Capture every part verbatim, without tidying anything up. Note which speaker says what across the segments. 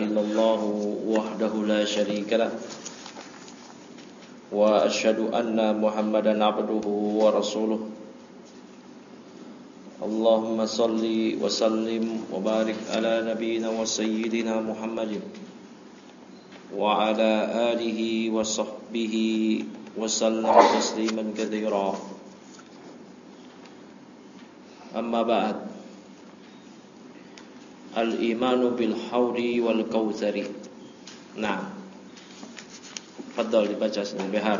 Speaker 1: illallah wahdahu la syarika lah wa asyhadu anna Muhammadan abduhu wa rasuluh. Allahumma salli wa sallim wa barik ala nabiyyina wa sayyidina Muhammadin wa ala alihi wa sahbihi wa sallam tasliman katsira. Amma ba'd. Al-imanu bil haudi wal kautsari. Nah, fadhal dibaca Sayyid Bihar.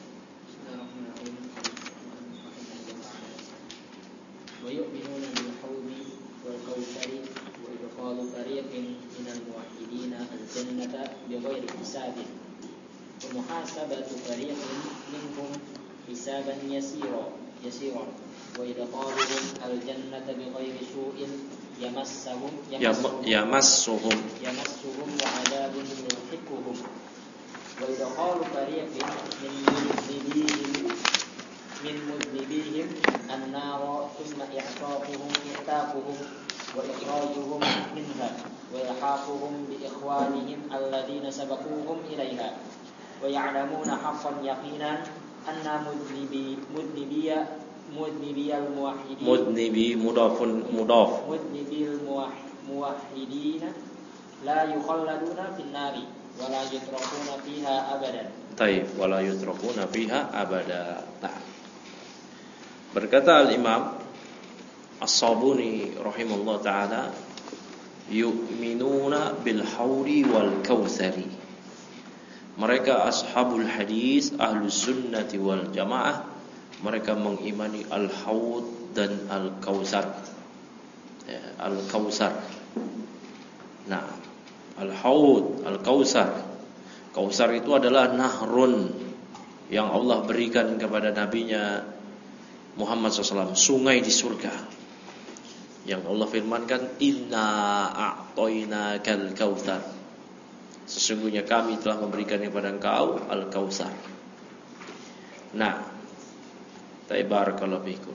Speaker 2: Wa yu'minuna bil haudi wal kautsari wa idkhalu tariqin minal muwahhidin al-jannata bighairi hisabin wa muhasabatu tariqin minhum hisaban yasira yasira wa idkhaluhum al-jannata bighairi su'in yamassuhum
Speaker 1: yamassuhum
Speaker 2: yamassuhum wa 'adabun yulhiquhum wa idkhalu tariqin min mudnibihim min mudnibihim an-nar thumma i'taquhum i'taquhum wa ikhrajuhum minha wa ilhaquhum bi ikhwanihim alladhina sabaquhum ilaiha wa ya'lamuna haqqan yaqinan anna mudnibi mudnibiya mudnibiyal muwahhidin
Speaker 1: mudnibi mudafun mudaf
Speaker 2: mudnibil muwahhidin la yukhalladuna fin nari wa la yutrakuna fiha abadan.
Speaker 1: Taib, wa la yutrakuna fiha abada. Nah, berkata al-Imam As-Sabuni rahimahullah ta'ala, yu'minuna bil haudi wal kautsari. Mereka ashabul hadis, ahlus sunnati wal jamaah, mereka mengimani al-haud dan al-kautsar. Ya, al-kautsar. Nah, al-haud, al-kautsar. Kautsar itu adalah nahrun yang Allah berikan kepada nabinya Muhammad shallallahu alaihi wasallam, sungai di surga. Yang Allah firmankan, inna a'tainakal kautsar. Sesungguhnya kami telah memberikan kepada engkau al-kautsar. Nah, Barakallahu fikum.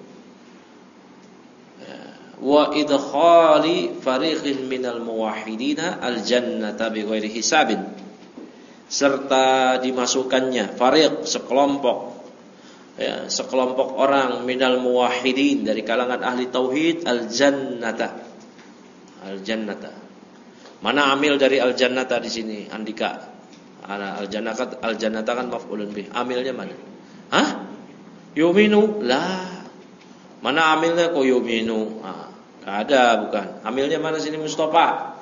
Speaker 1: Wa idkhali fariqin minal muwahhidina al-jannata bighairi hisabin. Serta dimasukkannya fariq, sekelompok, ya, sekelompok orang minal muwahhidin dari kalangan ahli tauhid al-jannata. Al-jannata. Mana amil dari al-jannata di sini, Andika? Ana al-jannata, al-jannata kan maf'ulun bih. Amilnya mana? Hah? Yuminu lah. Mana amilnya kok yuminu? Ah, enggak ada, bukan. Amilnya mana sini Mustafa?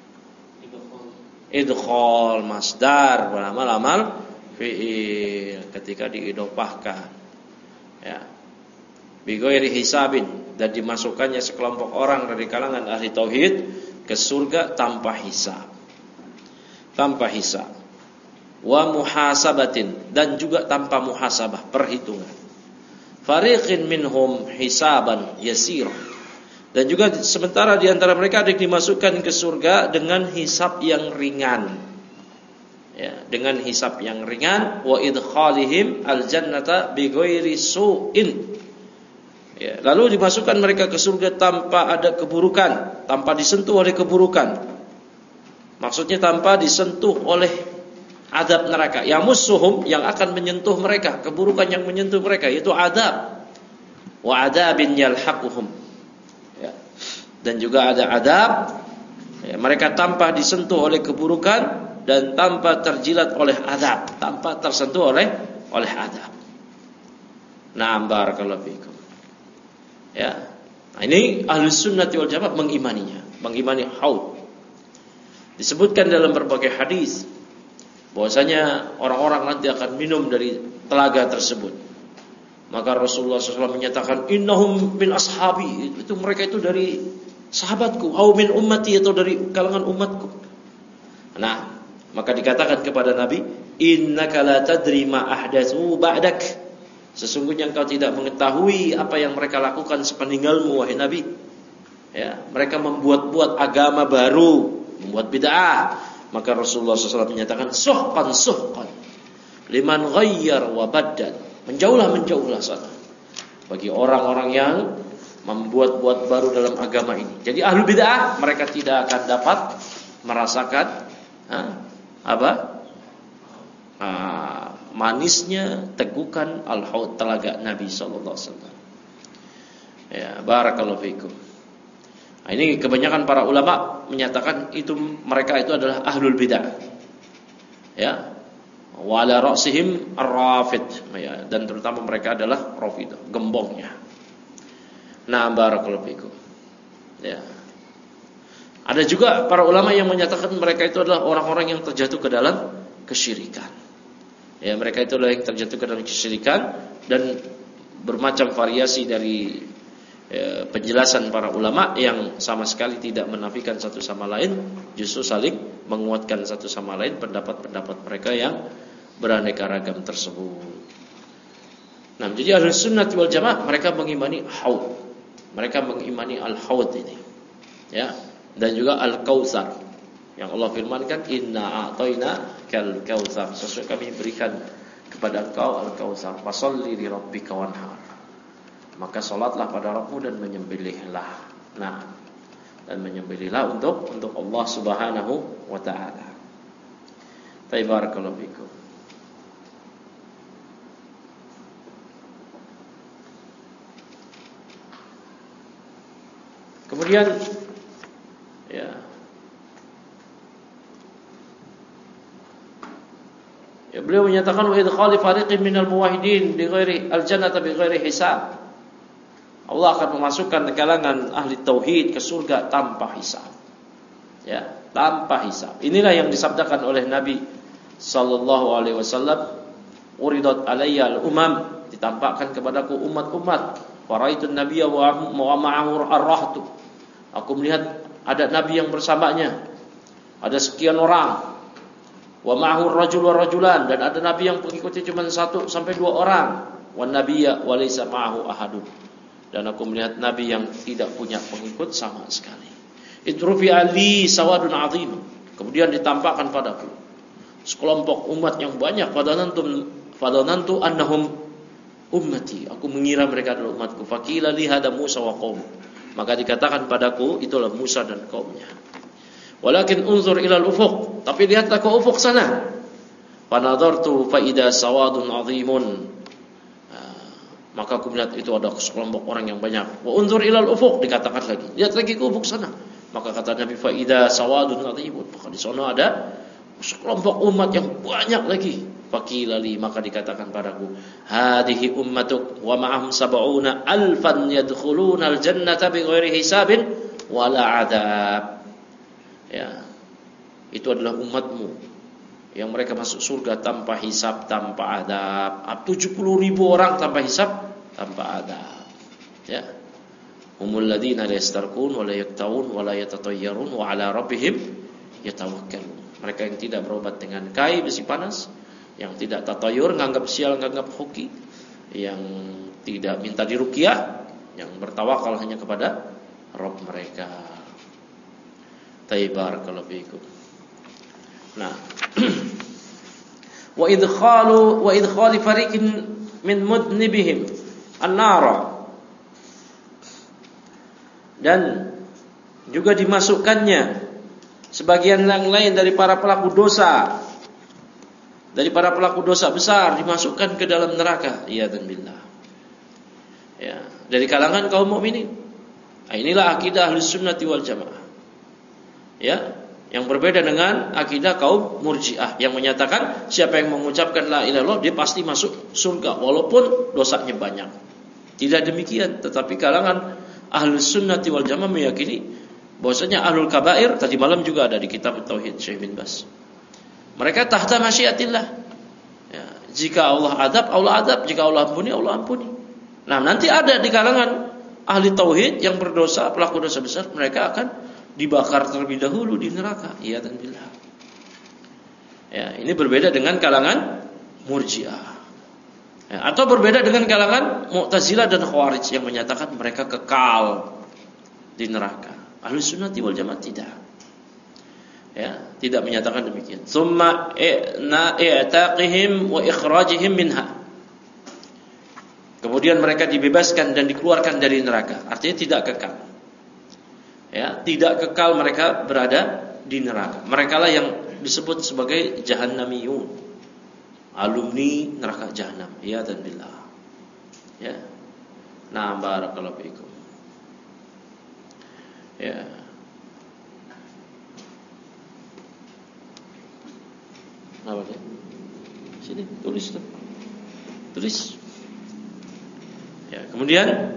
Speaker 1: Idkhal masdar beramal amal fi'il ketika diidhofahkan. Ya. Bi ghairi hisabin, dan dimasukkannya sekelompok orang dari kalangan ahli tauhid ke surga tanpa hisab. Tanpa hisab. Wa muhasabatin, dan juga tanpa muhasabah, perhitungan. Fariqin minhum hisaban yasir, dan juga sementara di antara mereka ada yang dimasukkan ke surga dengan hisab yang ringan, ya, dengan hisab yang ringan. Wa idkhalihim aljannata bighairi su'in, ya, lalu dimasukkan mereka ke surga tanpa ada keburukan, tanpa disentuh oleh keburukan. Maksudnya tanpa disentuh oleh adab neraka. Yamussuhum, yang akan menyentuh mereka, keburukan yang menyentuh mereka, yaitu adab. Wa adabin yalhaquhum, ya. Dan juga ada adab, ya, mereka tanpa disentuh oleh keburukan dan tanpa terjilat oleh adab, tanpa tersentuh oleh oleh adab. Na'am, barakallahu fikum. Ya. Nah, ini ahlus sunnati wal jamaah mengimaninya, mengimani haud. Disebutkan dalam berbagai hadis bahwasanya orang-orang nanti akan minum dari telaga tersebut. Maka Rasulullah shallallahu alaihi wasallam menyatakan, innahum min ashabi, itu mereka itu dari sahabatku, au min ummati, atau dari kalangan umatku. Nah, maka dikatakan kepada Nabi, innaka la tadri ma ahdatsu ba'dak. Sesungguhnya engkau tidak mengetahui apa yang mereka lakukan sepeninggalmu, wahai Nabi. Ya, mereka membuat-buat agama baru, membuat bid'ah. Maka Rasulullah shallallahu alaihi wasallam menyatakan, suhqan suhqan liman ghayyar wa baddal. Menjauhlah, menjauhlah sana bagi orang-orang yang membuat-buat baru dalam agama ini. Jadi ahlu bid'ah mereka tidak akan dapat merasakan Hah? Apa? Ah, manisnya tegukan al-haud, telaga Nabi sallallahu alaihi wasallam. Ya, barakallahu fikum. Nah, ini kebanyakan para ulama menyatakan itu mereka itu adalah ahlul bidah. Ya. Wa ala ra'sihim ar-rafid, ya, dan terutama mereka adalah rafidah, gembongnya. Nah, barakallahu fikum. Ya. Ada juga para ulama yang menyatakan mereka itu adalah orang-orang yang terjatuh ke dalam kesyirikan. Ya, mereka itu adalah yang terjatuh ke dalam kesyirikan, dan bermacam variasi dari ya, penjelasan para ulama yang sama sekali tidak menafikan satu sama lain, justru saling menguatkan satu sama lain pendapat-pendapat mereka yang beraneka ragam tersebut. Nah, jadi Ahlus Sunnah wal Jamaah mereka mengimani haud. Mereka mengimani al-haud ini. Ya, dan juga al-kautsar. Yang Allah firmankan, inna a'tayna kal kautsar. Sesuai kami berikan kepada engkau al-kautsar. Fasholli li rabbika wanhar. Maka salatlah pada Rabbmu dan menyembelihlah. Nah, dan menyembelihlah untuk untuk Allah Subhanahu wa taala. Barakallahu fikum. Kemudian ya, ya beliau menyatakan wa idkhali fariqin minal muwahhidin bi ghairi al-jannata bi ghairi hisab. Allah akan memasukkan kalangan ahli tauhid ke surga tanpa hisab. Ya, tanpa hisab. Inilah yang disabdakan oleh Nabi sallallahu alaihi wasallam, uridat alayya al-umam, ditampakkan kepadaku umat-umat. Waraitun nabiyya wa ma'ahu ar-rahtu. Aku melihat ada nabi yang bersamanya, ada sekian orang. Wa ma'ahu ar-rajul wa rajulan, dan ada nabi yang pengikutnya cuma satu sampai dua orang. Wan nabiyya wa laysa ma'ahu ahadun. Dan aku melihat nabi yang tidak punya pengikut sama sekali. Itrufi ali sawadun azim. Kemudian ditampakkan padaku sekelompok umat yang banyak. Fadanantum fadanantu annahum ummati, aku mengira mereka adalah umatku. Faqila li hada Musa wa qaum, maka dikatakan padaku itulah Musa dan kaumnya. Walakin unzur ila al-ufuq, tapi lihatlah ke ufuk sana. Fa nadartu fa idza sawadun azimun, maka aku melihat itu ada sekelompok orang yang banyak. Wa unzur ila al-ufuq, dikatakan lagi, lihat lagi ke ufuk sana. Maka kata Nabi, fa idza sawadun azimun, maka di sana ada sekelompok umat yang banyak lagi. Faqilali, maka dikatakan padaku, hadhihi ummatuk wa ma'ahum sab'una alfan yadkhuluna al-jannata bighairi hisabin wala adab. Ya, itu adalah umatmu yang mereka masuk surga tanpa hisab, tanpa adab. tujuh puluh ribu orang tanpa hisab, tanpa adab. Ya, humul ladzina la yastarqun wa la yaktawun wa la yatatayyarun wa ala rabbihim yatawakkalun. Mereka yang tidak berobat dengan kai besi panas, yang tidak tatayur, nganggap sial, nganggap hoki, yang tidak minta diruqyah, yang bertawakal hanya kepada Rabb mereka. Barakallahu fikum. Nah, wa idkhalu wa idkhali fariqin min mudnibihim an-nara, dan juga dimasukkannya sebagian yang lain dari para pelaku dosa, dari para pelaku dosa besar, dimasukkan ke dalam neraka. Ya dan billah. Ya, dari kalangan kaum mukminin. Nah, inilah akidah Ahlus Sunnah wal Jamaah. Ya, yang berbeda dengan akidah kaum Murji'ah yang menyatakan siapa yang mengucapkan la ilaha illallah dia pasti masuk surga walaupun dosanya banyak. Tidak demikian, tetapi kalangan Ahlus Sunnah wal Jamaah meyakini bahwasanya ahlul kabair, tadi malam juga ada di kitab Tauhid Syekh bin Bas, mereka tahta masyiatillah. Ya, jika Allah adab, Allah adab. Jika Allah ampuni, Allah ampuni. Nah, nanti ada di kalangan ahli tauhid yang berdosa, pelaku dosa besar, mereka akan dibakar terlebih dahulu di neraka. Iya dan billah. Ya, ini berbeda dengan kalangan Murji'ah. Ya, atau berbeda dengan kalangan Mu'tazilah dan Khawarij yang menyatakan mereka kekal di neraka. Ahlus Sunnah wal Jamaah tidak. Ya, tidak menyatakan demikian. Tsumma i'taqihim wa ikhrajihim minha. Kemudian mereka dibebaskan dan dikeluarkan dari neraka. Artinya tidak kekal. Ya, tidak kekal mereka berada di neraka. Mereka lah yang disebut sebagai jahannamiyun, alumni neraka jahanam. Ya dan billah. Ya. Nah, barakallahu fiikum. Ya. Apa ya? Sini tulis tuh. Tulis. Ya, kemudian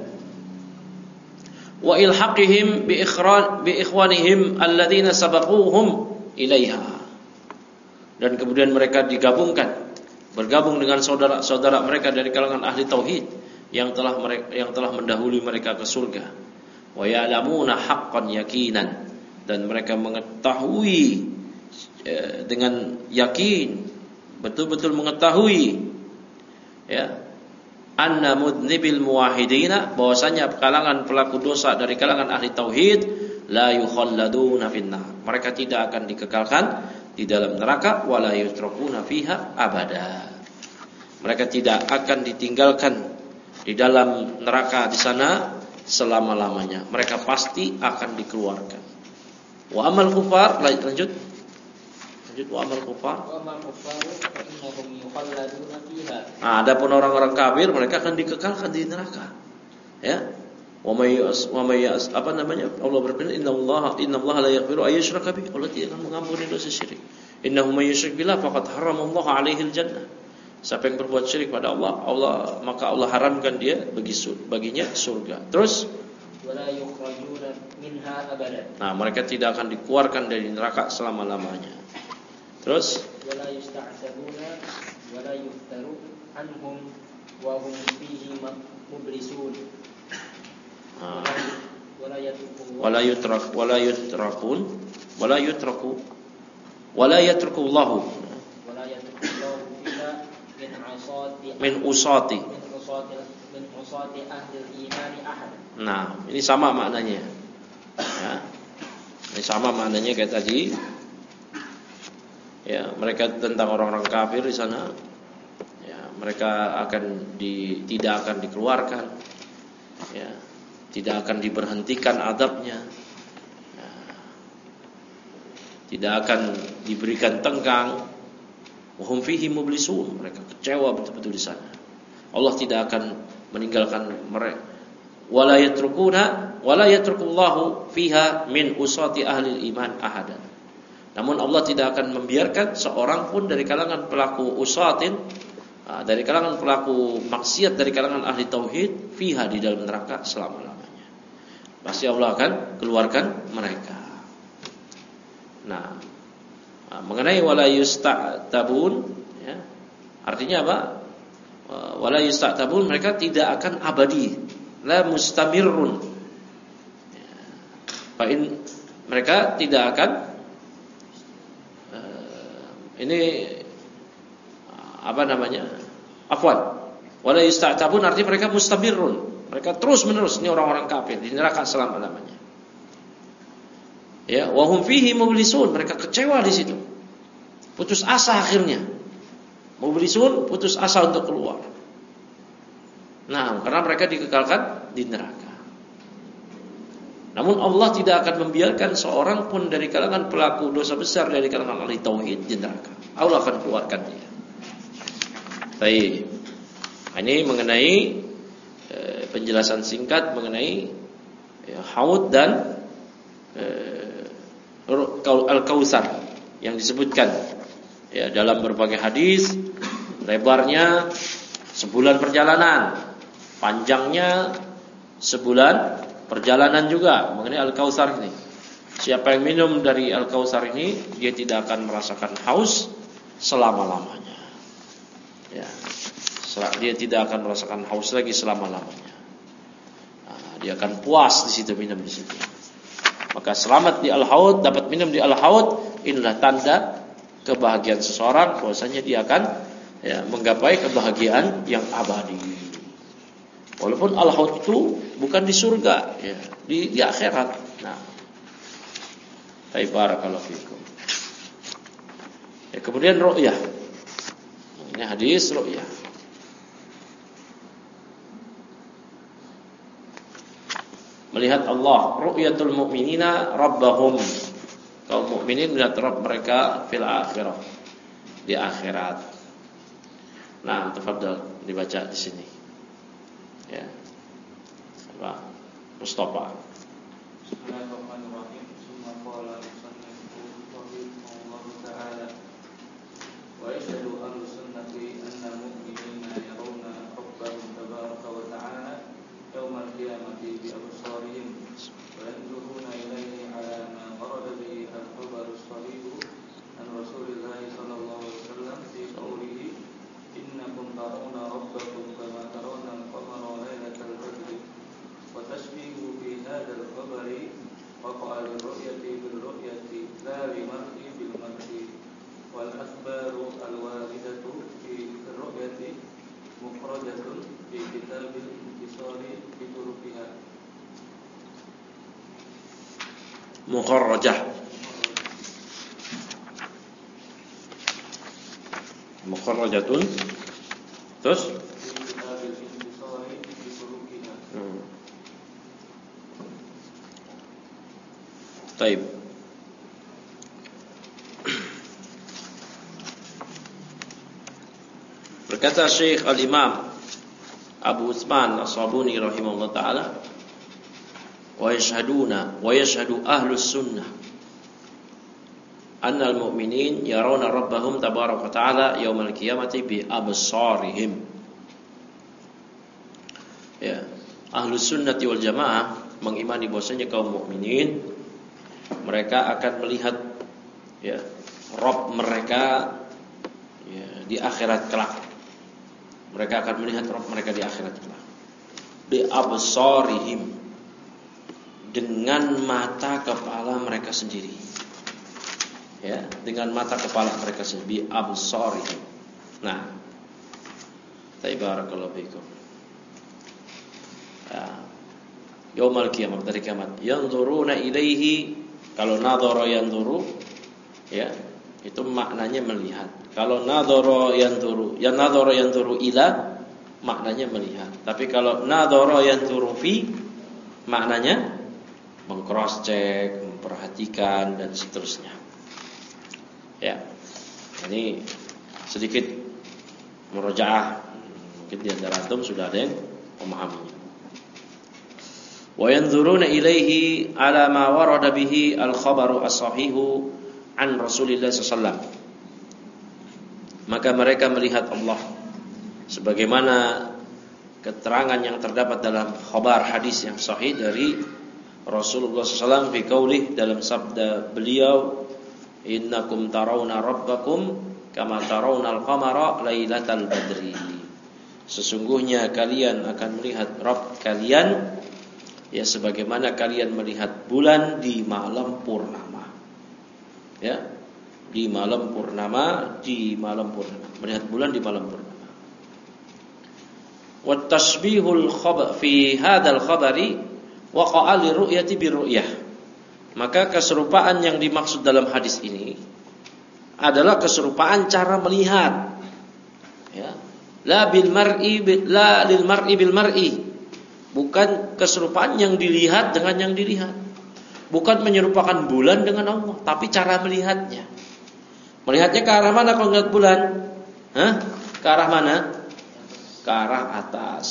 Speaker 1: wa ilhaqihim bi ikhran bi ikhwanihim alladziina sabaquhum ilaiha. Dan kemudian mereka digabungkan, bergabung dengan saudara-saudara mereka dari kalangan ahli tauhid yang telah mereka yang telah mendahului mereka ke surga. Wa ya'lamuna haqqan yaqinan, dan mereka mengetahui eh, dengan yakin, betul-betul mengetahui, ya, anna mudnibil muwahhidina, bahwasanya kalangan pelaku dosa dari kalangan ahli tauhid la yukhalladuna finnar, mereka tidak akan dikekalkan di dalam neraka, wala yutrakuna fiha abada, mereka tidak akan ditinggalkan di dalam neraka di sana selama-lamanya, mereka pasti akan dikeluarkan. Wa amal kufar, lanjut lanjut wa amal kufar
Speaker 2: wa amal kufar fa innahum yukhalladuna fiha.
Speaker 1: Nah, adapun orang-orang kafir mereka akan dikekalkan di neraka. Ya. Wa may wa may apa namanya? Allah berfirman, innallaha innallaha la yaghfiru ay yushraka bih. Allah tidak akan mengampuni dosa syirik. Innahu may yusyrik billah faqad haramallahu alaihi al-jannah. Siapa yang berbuat syirik pada Allah, Allah maka Allah haramkan dia bagi baginya surga. Terus
Speaker 2: wala yukhrajuna minha abadan.
Speaker 1: Nah, mereka tidak akan dikeluarkan dari neraka selama-lamanya. Terus
Speaker 2: wala yusta'tabuna wala yuftaru anhum wa hum fihi mublisun.
Speaker 1: Ah.
Speaker 2: Wala yatruku
Speaker 1: wala yutrak wala yutrakun wala yutraku wala yatruku Allah
Speaker 2: wala yatruku Allah fiha min asati
Speaker 1: min usati
Speaker 2: min usati min usati ahli iman ahad.
Speaker 1: Nah, ini sama maknanya. Ya. Ini sama maknanya kayak tadi. Ya, mereka tentang orang-orang kafir di sana. Ya, mereka akan di, tidak akan dikeluarkan. Ya, tidak akan diberhentikan adabnya. Ya, tidak akan diberikan tenggang. Wahum fihi mublisun, mereka kecewa betul-betul di sana. Allah tidak akan meninggalkan mereka. Wala yatrukuna wala yatrukullahu fiha min usati ahli iman ahadan. Namun Allah tidak akan membiarkan seorang pun dari kalangan pelaku usatin, dari kalangan pelaku maksiat, dari kalangan ahli tauhid, fiha di dalam neraka selama-lamanya. Pasti Allah akan keluarkan mereka. Nah, mengenai wala yusta'tabun, ya, artinya apa? Wala yusta'tabun, mereka tidak akan abadi, la mustamirrun. Ya, fa'in, mereka tidak akan ini apa namanya? Afwan. Wala yusta'tabun artinya mereka mustamirrun. Mereka terus menerus, ini orang-orang kafir di neraka selama-lamanya. Ya, wa hum fihi mublisun, mereka kecewa di situ. Putus asa akhirnya. Mublisun, putus asa untuk keluar. Nah, karena mereka dikekalkan di neraka. Namun Allah tidak akan membiarkan seorang pun dari kalangan pelaku dosa besar dari kalangan ahli tauhid di neraka. Allah akan keluarkan dia. Baik. Ini mengenai e, penjelasan singkat mengenai e, haud dan e, al-kautsar yang disebutkan ya dalam berbagai hadis. Lebarnya sebulan perjalanan, panjangnya sebulan perjalanan juga mengenai al-kautsar ini. Siapa yang minum dari al-kautsar ini, dia tidak akan merasakan haus selama-lamanya. Ya. Dia tidak akan merasakan haus lagi selama-lamanya. Nah, dia akan puas di situ minum di situ. Maka selamat di al-haud, dapat minum di al-haud, inilah tanda kebahagiaan seseorang, bahwasanya dia akan ya, menggapai kebahagiaan yang abadi. Walaupun al-haud itu bukan di surga, ya, di, di akhirat. Nah, barakallahu fikum. Ya, kemudian ru'yah. Ini hadis ru'yah. Melihat Allah, ru'yatul mu'minina rabbahum. Kaum mukmin mukminin melihat Rabb mereka fil akhirah, di akhirat. Nah, tafadhal dibaca di sini. Ya. Pak Mustafa.
Speaker 3: Bismillahirrahmanirrahim. Summa qala rahimahullahu ta'ala wa yashhadu ahlu sunnati anna mu'minina yarawna rabbahum tabaraka wa ta'ala yawmal qiyamati bi absarihim wa yanzuruna ilayhi ala ma warada bihi al-khabar as-sahih an Rasulillah sallallahu alaihi wasallam fi qawlihi innakum tarawna rabbakum kama tarawna al-qamara lailatal badri wa tashbihu fi hadzal khabari waqa'a lir-ru'yati bil-ru'yati la limar'i bil-mar'i wal akhbaru al-waridatu fi ar-ru'yati mukhrajatun fi kitabil intisari bi turuqiha
Speaker 1: mukharrajah mukharrajatun terus
Speaker 3: fi kitabil intisari bi turuqiha.
Speaker 1: hmm. Taib. Berkata Syekh Al-Imam Abu Utsman As-Sabuni rahimahullah ta'ala, wa yashhaduna wa yashhadu ahlus sunnah anna al-mu'minin yarawna rabbahum tabaraka wa ta'ala yaumal qiyamati bi absarihim. Ya, ahlus sunnati wal jamaah mengimani bahwasanya kaum mukminin mereka akan melihat ya Rabb mereka ya, di akhirat kelak. Mereka akan melihat Rabb mereka di akhirat kelak. Bi absarihim, dengan mata kepala mereka sendiri. Ya, dengan mata kepala mereka sendiri, bi absarihim. Nah, tabarakallahu fikum. Ya. Yaumul qiyamah, dari kiamat. Yanzuruna ilaihi, kalau nadhara yanzuru ya, itu maknanya melihat. Kalau nadhara yanzuru, ya nadhara yanzuru ila maknanya melihat. Tapi kalau nadhara yanzuru fi maknanya meng-cross check, memperhatikan dan seterusnya. Ya. Ini sedikit murojaah. Mungkin di antara antum sudah ada yang memahaminya. Wa yanzuruna ilaihi ala ma warada bihi al-khabaru as-sahihu an Rasulillah sallallahu alaihi wasallam. Maka mereka melihat Allah sebagaimana keterangan yang terdapat dalam khabar hadis yang sahih dari Rasulullah sallallahu alaihi wasallam fi qaulih, dalam sabda beliau, innakum tarawna rabbakum kama tarawna al-qamara lailatal badri. Sesungguhnya kalian akan melihat Rabb kalian ya sebagaimana kalian melihat bulan di malam purnama. Ya, di malam purnama, di malam purnama, melihat bulan di malam purnama. Wa tashbihul khabar fi hadzal khabari waqa'a li ru'yati bi ru'yah. Maka keserupaan yang dimaksud dalam hadis ini adalah keserupaan cara melihat. Ya. La bil mar'i la lil mar'i bil mar'i. Bukan keserupaan yang dilihat dengan yang dilihat. Bukan menyerupakan bulan dengan Allah, tapi cara melihatnya. Melihatnya ke arah mana kalau melihat bulan? Hah? Ke arah mana? Ke arah atas.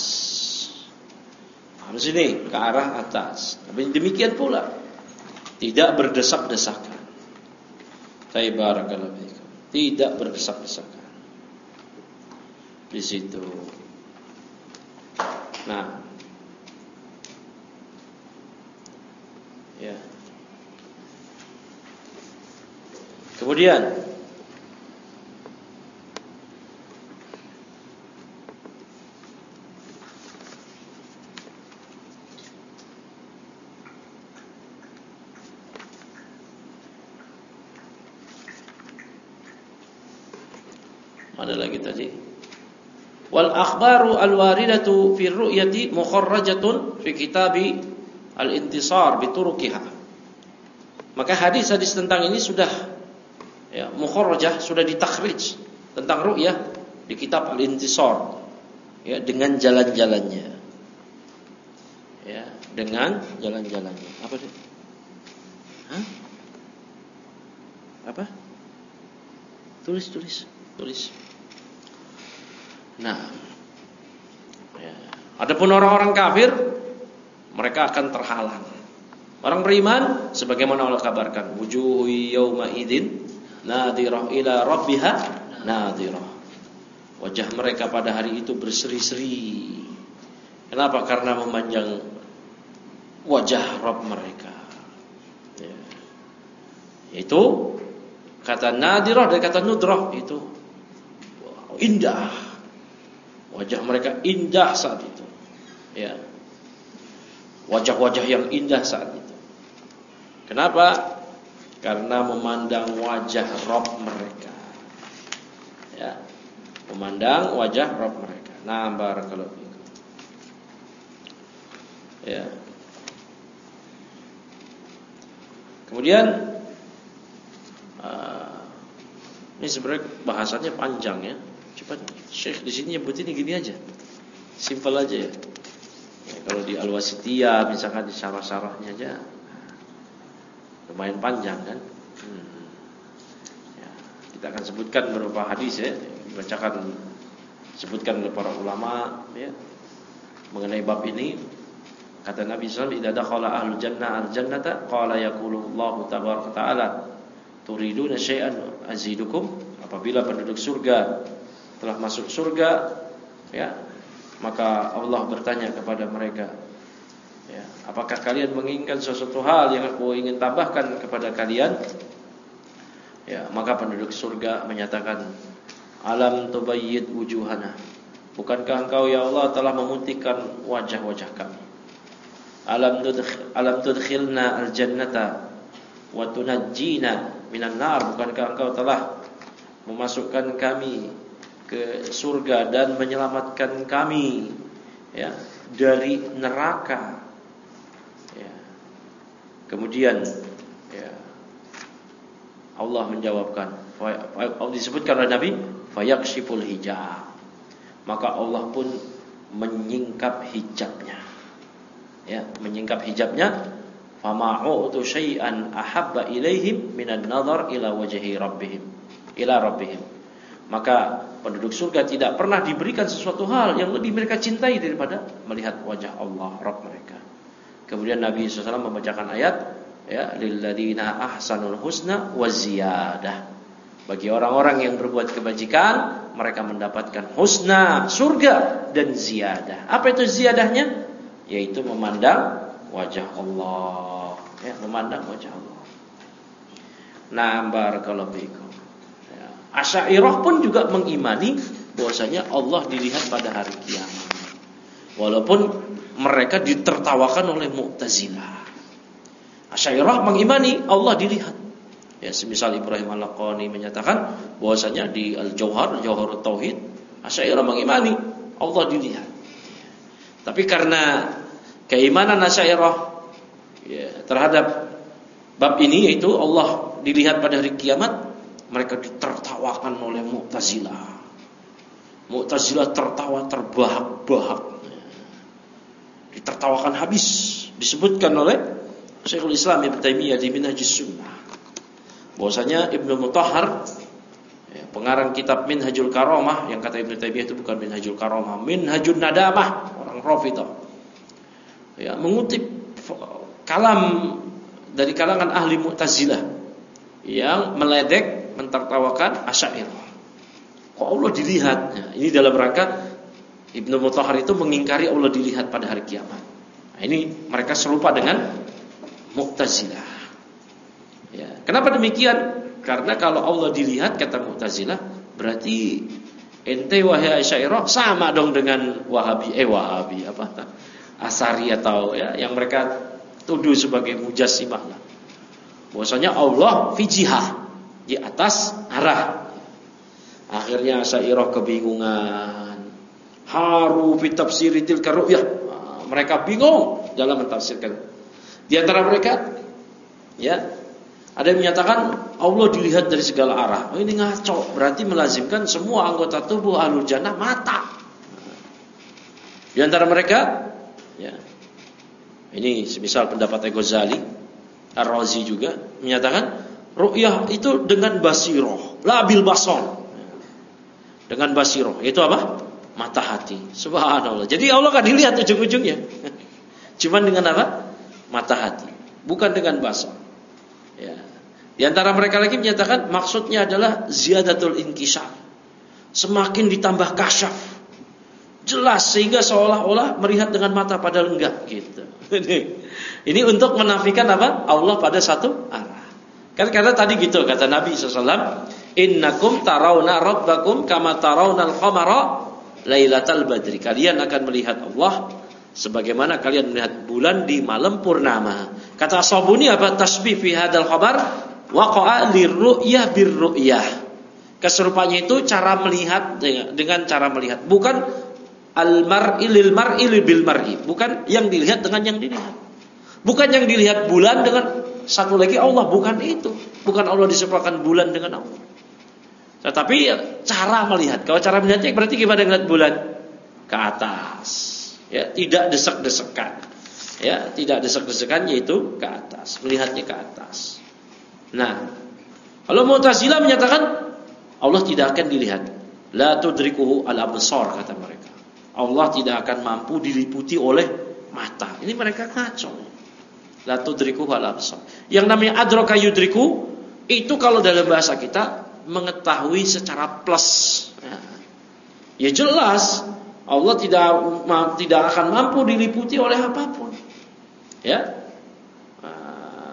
Speaker 1: Harus ini, ke arah atas. Tapi demikian pula, tidak berdesak-desakan. Barakallahu fiikum. Tidak berdesak-desakan. Di situ. Nah, ya. Kemudian mana lagi tadi? Wal akhbaru al-waridatu fi ru'yati mukharrajatun fi kitabi al-intisar bi turuqiha. Maka hadis-hadis tentang ini sudah ya mukharrajah, sudah ditakhrij tentang ru'yah di kitab al-intisar ya, dengan jalan-jalannya. Ya, dengan jalan-jalannya. Apa itu? Hah? apa? Tulis, tulis, tulis. Nah, ya. Adapun orang-orang kafir, mereka akan terhalang. Orang beriman, sebagaimana Allah kabarkan, wujuhu yawma idzin nadirah ila rabbiha nadirah. Wajah mereka pada hari itu berseri-seri. Kenapa? Karena memandang wajah Rabb mereka. Ya. Itu kata nadirah dan kata nudrah itu wow, indah. Wajah mereka indah saat itu. Ya. Wajah-wajah yang indah saat itu. Kenapa? Karena memandang wajah Rabb mereka. Ya. Memandang wajah Rabb mereka. Nah, barakallahu fikum. Ya. Kemudian uh, ini sebenarnya bahasanya panjang ya. Cepat Syekh di sini nyebutin gini aja. Simpel aja ya. Ya kalau di Al-Wasithiyah misalkan di syarah-syarahnya aja lumayan panjang kan. Hmm. Ya, kita akan sebutkan beberapa hadis ya, dibacakan sebutkan oleh para ulama ya mengenai bab ini. Kata Nabi sallallahu alaihi wasallam, "Idza dakhala ahlul jannah al-jannata qala yaqulu Allahu tabaraka ta'ala turiduna syai'an azidukum." Apabila penduduk surga telah masuk surga ya, maka Allah bertanya kepada mereka, ya, apakah kalian menginginkan sesuatu hal yang aku ingin tambahkan kepada kalian? Ya, maka penduduk surga menyatakan, alam tubayyid wujuhana. Bukankah engkau ya Allah telah memutihkan wajah-wajah kami? Alam tudkhil alam tudkhilna aljannata wa tunajjina minan nar. Bukankah engkau telah memasukkan kami ke surga dan menyelamatkan kami ya dari neraka? Ya. Kemudian ya Allah menjawabkan, disebutkan oleh Nabi, fayakshiful hijab. Maka Allah pun menyingkap hijabnya. Ya, menyingkap hijabnya. Fama'u'tu syai'an ahabba ilaihim minan nazar ila wajhi rabbihim ila rabbihim. Maka penduduk surga tidak pernah diberikan sesuatu hal yang lebih mereka cintai daripada melihat wajah Allah Rabb mereka. Kemudian Nabi shallallahu alaihi wasallam membacakan ayat, ya, lilladzina ahsanul husna wa ziyadah. Bagi orang-orang yang berbuat kebajikan, mereka mendapatkan husna, surga, dan ziyadah. Apa itu ziyadahnya? Yaitu memandang wajah Allah, ya, memandang wajah Allah. Nah, barakallahu fikum. Ya. Asy'ariyah pun juga mengimani bahwasanya Allah dilihat pada hari kiamat. Walaupun mereka ditertawakan oleh Mu'tazilah. Asy'ariyah mengimani Allah dilihat. Ya, semisal Ibrahim Al-Laqani menyatakan bahwasanya di Al-Jauhar, Jauharut Tauhid, Asy'ariyah mengimani Allah dilihat. Tapi karena keimanan Asy'ariyah ya, terhadap bab ini, yaitu Allah dilihat pada hari kiamat, mereka ditertawakan oleh Mu'tazilah. Mu'tazilah tertawa terbahak-bahak, ditertawakan habis. Disebutkan oleh Syekhul Islam Ibnu Taimiyah di Minhajus Sunnah bahwasanya Ibnu Mutahhar, ya, pengarang kitab Minhajul Karamah, yang kata Ibnu Taimiyah itu bukan Minhajul Karamah, Minhajun Nadamah, orang Rafidhah, ya, mengutip kalam dari kalangan ahli Mu'tazilah yang meledek, mentertawakan Asy'ariyah. Kok Allah dilihat? Ya, ini dalam rangka Ibnu Mutahhar itu mengingkari Allah dilihat pada hari kiamat. Nah, ini mereka serupa dengan Mu'tazilah. Ya, kenapa demikian? Karena kalau Allah dilihat, kata Mu'tazilah, berarti ente wahai Asy'ariyah sama dong dengan Wahabi, eh Wahabi apa? Asari atau ya yang mereka tuduh sebagai mujassimah lah. Bahwasanya Allah fi jihah, di atas arah. Akhirnya Asy'ariyah kebingungan. Haru fi tafsiri tilka ru'yah. Nah, mereka bingung dalam mentafsirkan. Di antara mereka ya, ada yang menyatakan Allah dilihat dari segala arah. Oh, ini ngaco, berarti melazimkan semua anggota tubuh ahlul jannah mata. Di antara mereka ya, ini semisal pendapat Ghazali, Ar-Razi juga menyatakan Ru'yah itu dengan basiroh, la bil basar. Dengan basiroh, itu apa? Mata hati. Subhanallah. Jadi Allah kan dilihat ujung-ujungnya. Cuman dengan apa? Mata hati, bukan dengan basar. Ya. Di antara mereka lagi menyatakan maksudnya adalah ziyadatul inkishaf. Semakin ditambah kasyaf. Jelas sehingga seolah-olah melihat dengan mata padahal enggak gitu. Ini untuk menafikan apa? Allah pada satu arah. Kan karena tadi gitu kata Nabi shallallahu alaihi wasallam, innakum tarawna rabbakum kama tarawnal qamara lailatal badri. Kalian akan melihat Allah sebagaimana kalian melihat bulan di malam purnama. Kata Sabuni apa? Tasbih fi hadzal khabar waqa'a lirru'yah birru'yah. Keserupaannya itu cara melihat dengan cara melihat, bukan al-mar'i lil mar'i bil mar'i, bukan yang dilihat dengan yang dilihat. Bukan yang dilihat bulan dengan satu lagi Allah, bukan itu. Bukan Allah diserupakan bulan dengan Allah. Tetapi cara melihat. Kalau cara melihatnya berarti gimana melihat bulan? Ke atas. Ya, tidak desek-desekan. Ya, tidak desek-desekan yaitu ke atas, melihatnya ke atas. Nah, kalau Mu'tazilah menyatakan Allah tidak akan dilihat. La tudrikuhu al-absar kata mereka. Allah tidak akan mampu diliputi oleh mata. Ini mereka ngaco. La tudrikuhu al-absar. Yang namanya adraka yudriku itu kalau dalam bahasa kita mengetahui secara plus. Ya, ya jelas Allah tidak tidak akan mampu diliputi oleh apapun. Ya. Nah,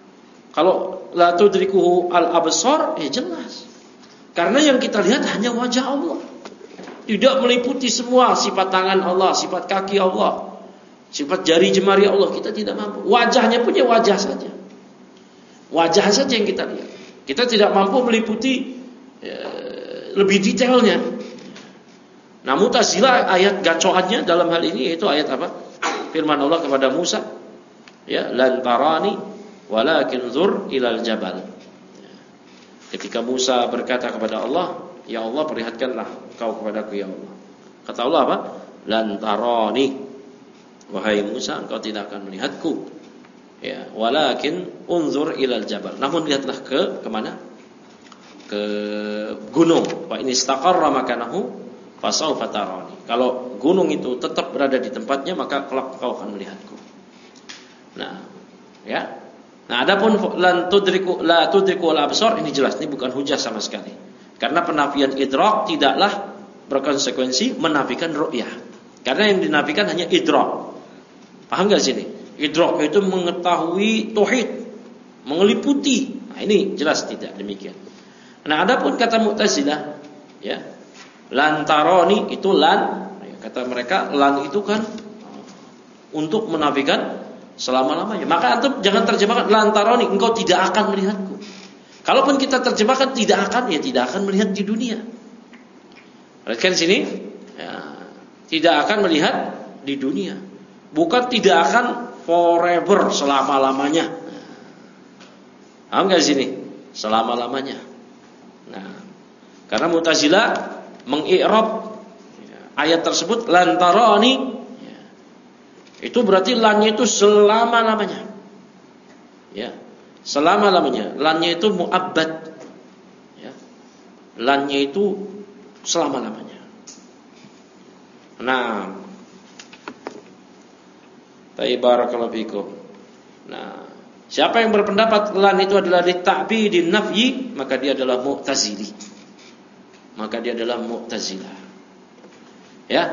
Speaker 1: kalau la tudrikuhu al-absar ya jelas. Karena yang kita lihat hanya wajah Allah. Tidak meliputi semua sifat tangan Allah, sifat kaki Allah, sifat jari jemari Allah. Kita tidak mampu. Wajahnya punya wajah saja. Wajah saja yang kita lihat. Kita tidak mampu meliputi ya, lebih detailnya. Nah, Mu'tazilah ayat gacoannya dalam hal ini yaitu ayat apa? Firman Allah kepada Musa, ya, lan tarani walakin zur ilal jabal. Ketika Musa berkata kepada Allah, ya Allah perlihatkanlah engkau kepadaku ya Allah. Kata Allah apa? Lan tarani, wahai Musa engkau tidak akan melihatku. Ya, walakin unzur ilal jabal. Namun lihatlah ke kemana? Ke gunung. Fa in istaqarra makanahu fasawfa tarani. Kalau gunung itu tetap berada di tempatnya maka kelak engkau akan melihatku. Nah, ya. Nah, adapun lan tudriku la tudriku al absar ini jelas ini bukan hujah sama sekali. Karena penafian idrak tidaklah berkonsekuensi menafikan ru'yah. Karena yang dinafikan hanya idrak. Paham enggak sini? Idrak itu mengetahui tauhid, mengeliputi. Nah, ini jelas tidak demikian. Nah, adapun kata Mu'tazilah, ya. Lan taroni itu lan, kata mereka lan itu kan untuk menafikan selama-lamanya. Maka antum jangan terjemahkan lantaroni, engkau tidak akan melihatku. Kalaupun kita terjemahkan tidak akan, ya tidak akan melihat di dunia. Perhatikan sini, ya, tidak akan melihat di dunia. Bukan tidak akan forever selama-lamanya. Paham enggak sini? Selama-lamanya. Nah, karena Mu'tazilah mengi'rab ayat tersebut lantaroni, itu berarti lannya itu selama-lamanya. Ya. Selama-lamanya. Lannya itu mu'abbad. Ya. Lannya itu selama-lamanya. Nah. Barakallahu fikum. Nah, siapa yang berpendapat lan itu adalah litta'bidin nafyi, maka dia adalah Mu'tazili. Maka dia adalah Mu'tazilah. Ya.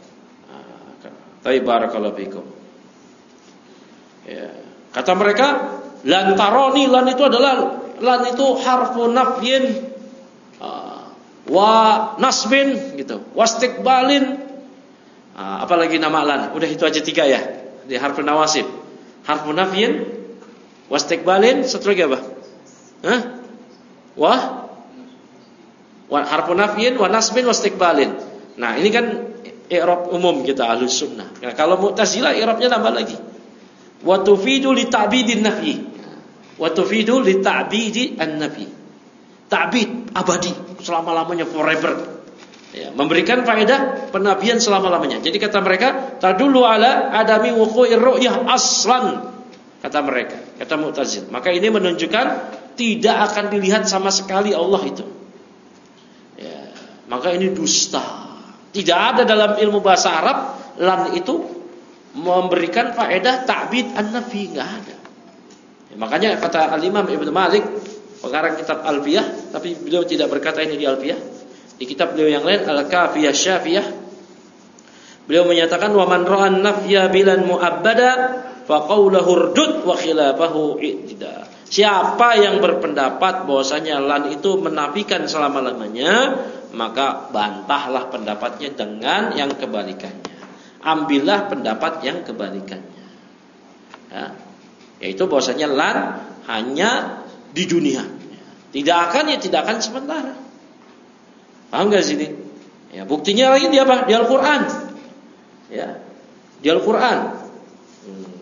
Speaker 1: Baik, barakallahu fikum. Ya. Kata mereka, lan taroni, lan itu adalah lan itu harfu nafyin uh, wa nasbin gitu. Wastiqbalin. Uh, apalagi nama lan? Udah itu aja tiga ya. Di harfu nawasib. Harfu nafyin, wastiqbalin, satu lagi apa? Hah? Wa wa harfu nafyin wa nasbin wastiqbalin. Nah, ini kan i'rab umum kita Ahlus Sunnah. Nah, kalau Mu'tazilah i'rabnya tambah lagi. Wa tufidu li ta'bidin nafyi. Wa tufidu li ta'bidi an-nafyi. Ta'bid abadi, selama-lamanya, forever. Ya, memberikan faedah penabian selama-lamanya. Jadi kata mereka, tadullu ala adami wuqu'ir ru'yah aslan. Kata mereka, kata Mu'tazilah. Maka ini menunjukkan tidak akan dilihat sama sekali Allah itu. Ya, maka ini dusta. Tidak ada dalam ilmu bahasa Arab lan itu memberikan faedah ta'bid an-nafi, enggak ada. Ya, makanya kata Al-Imam Ibnu Malik, pengarang kitab Alfiyah, tapi beliau tidak berkata ini di Alfiyah. Di kitab beliau yang lain Al-Kafiyah Syafiyah, beliau menyatakan wa man ra'an nafya bilan mu'abbada fa qawluhu urdud wa khilafahu i'tida. Siapa yang berpendapat bahwasanya lan itu menafikan selama-lamanya, maka bantahlah pendapatnya dengan yang kebalikannya. Ambillah pendapat yang kebalikannya. Ya, yaitu bahwasanya lan hanya di dunia. Tidak akan ya tidak akan sementara. Paham enggak sini? Ya, buktinya lagi di apa? Di Al-Qur'an. Ya. Di Al-Qur'an. Hmm.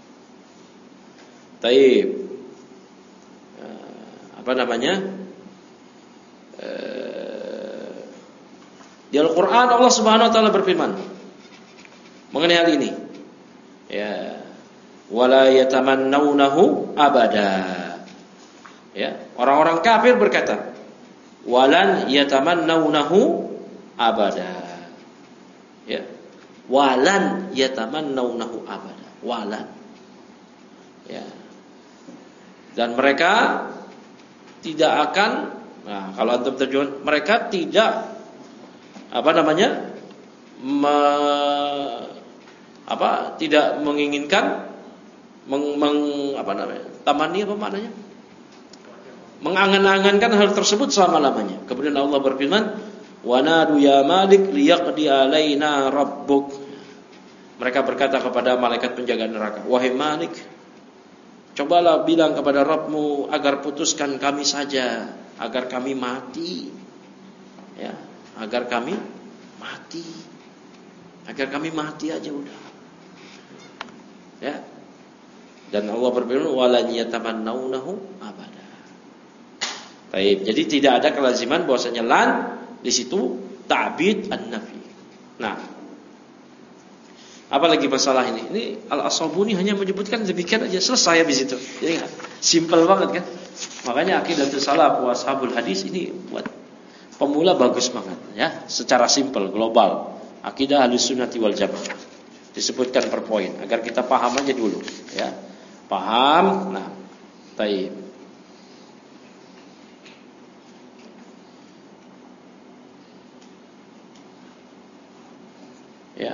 Speaker 1: Taib. Apa namanya? Di Al-Qur'an Allah Subhanahu wa taala berfirman mengenai hal ini. Ya. Wala yatamannawnahu abada. Ya, orang-orang kafir berkata, walan yatamannawnahu abada. Ya. Walan yatamannawnahu abada. Walan. Ya. Dan mereka tidak akan, nah kalau antum terjemahan, mereka tidak apa namanya? Me, apa? Tidak menginginkan meng, meng apa namanya? Tamani apa maknanya? Mengangan-angankan hal tersebut selama-lamanya. Kemudian Allah berfirman, "Wa nadu ya Malik liyaqdi alaina rabbuk." Mereka berkata kepada malaikat penjaga neraka, "Wahai Malik, cobalah bilang kepada Rabbmu agar putuskan kami saja, agar kami mati." Ya, agar kami mati. Agar kami mati aja udah. Ya. Dan Allah berfirman, "Walan yatamannawnahu abada." Baik, jadi tidak ada kelaziman bahwasanya lan di situ ta'bid an-nafi. Nah, apalagi masalah ini? Ini Al-Ashabuni hanya menyebutkan demikian aja, selesai habis itu. Jadi simple banget kan? Makanya aqidatus salaf wa ashabul hadis ini buat pemula bagus banget ya, secara simple global. Akidah Ahlussunnah wal Jamaah. Disebutkan per poin agar kita paham aja dulu ya. Paham? Nah, baik. Ya.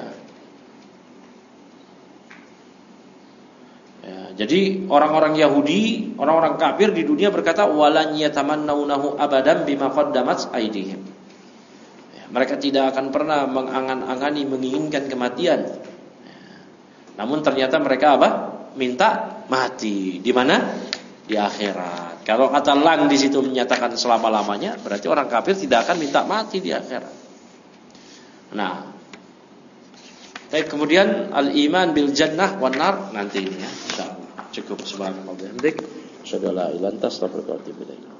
Speaker 1: Ya, jadi orang-orang Yahudi, orang-orang kafir di dunia berkata walan yatamannawnahu abadan bima qaddamat aydihim. Ya, mereka tidak akan pernah mengangan-angani menginginkan kematian. Ya, namun ternyata mereka apa? Minta mati. Di mana? Di akhirat. Kalau kata lan di situ menyatakan selama-lamanya, berarti orang kafir tidak akan minta mati di akhirat. Nah, baik, kemudian al-iman bil jannah wan nar nanti ya, insyaallah. Cukup subhanallah wa bihamdik, asyhadu an la ilaha illa anta, astaghfiruka wa atubu ilaik.